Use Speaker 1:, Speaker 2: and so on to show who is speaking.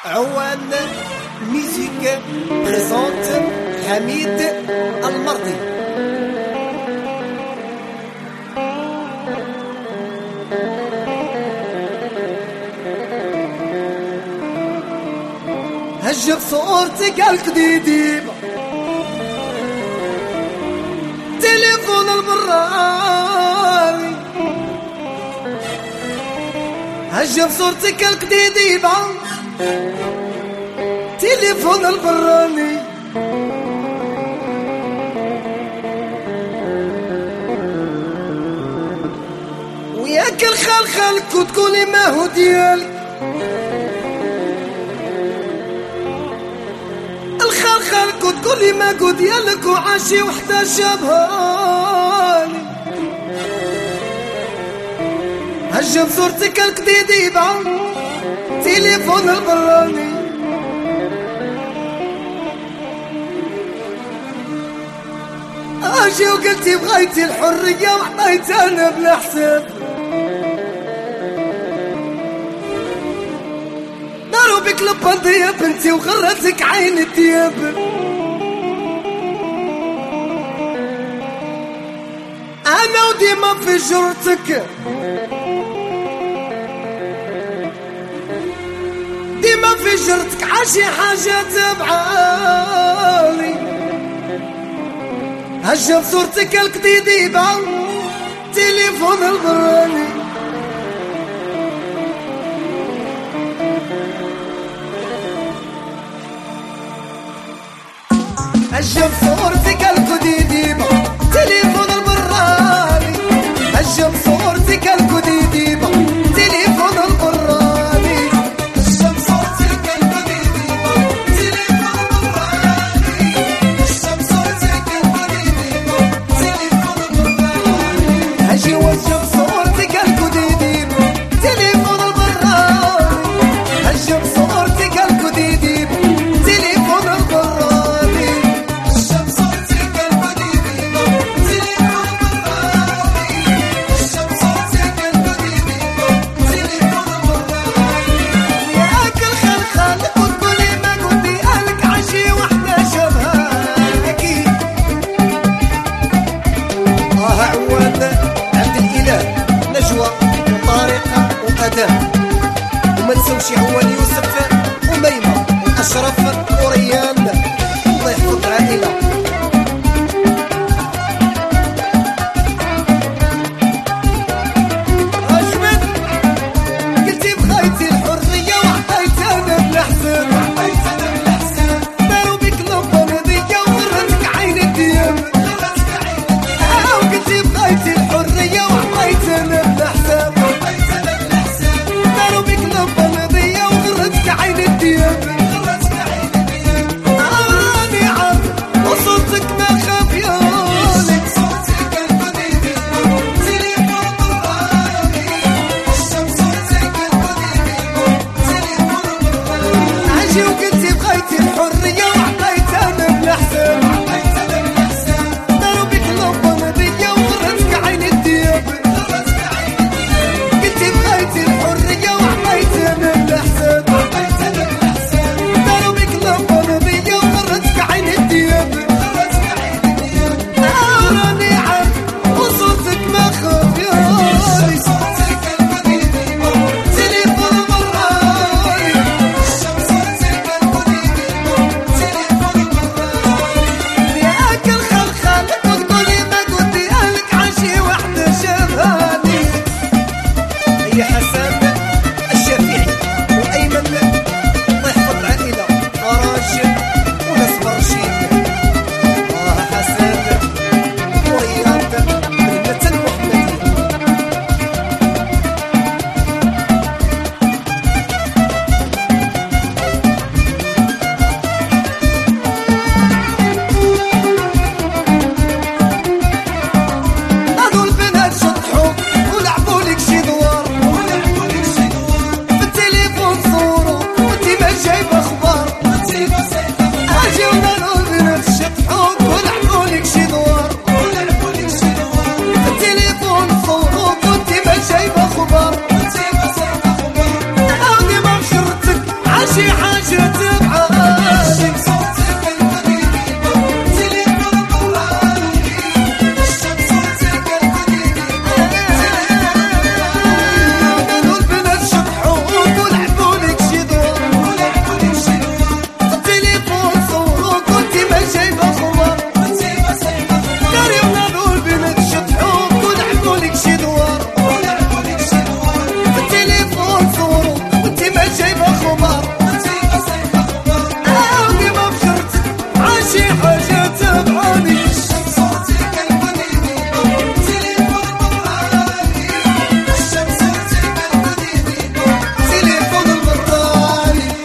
Speaker 1: عوان ميوزيك بريزونت حميد المرضي. هجب صورتك الجديد تليفون البراني، هجب صورتك الجديد تليفون البراني. وياك الخلخلك وتقولي ما هو ديالك، الخلخلك وتقولي ما هو ديالك، وعاشي وحدة شبهاني. هجب صورتك الجديدة تليفون البراني. اجي وقلتي بغيتي الحرية وحطيت انا بلا حساب، داروا بك لبنطي يا بنتي وغرتك عين الدياب. انا وديما في جرتك، ديما في جرتك عاشي حاجة تبعالي. هجب صورتك الجديدة تليفون البراني. هجب صورتك الجديدة تليفون البراني. هجب صورتك الجديدة تليفون البراني. هجب صورتك الجديدة تليفون البراني. هجب صورتك الجديدة تليفون البراني. هجي وجب صورتك الجديدة تليفون البراني. هجب صورتك الجديدة تليفون البراني. هجب صورتك الجديدة تليفون البراني. هجب صورتك الجديدة تليفون البراني. وياك الخلخلك وتقولي ما قلتي قالك عاشي وحدة شبهك أكيد. عواد عبد الإله نجوى وطارق وأدم، وما نسوش عوان يوسف وميمة وأشرف وريان. الله يحفظ العائلة.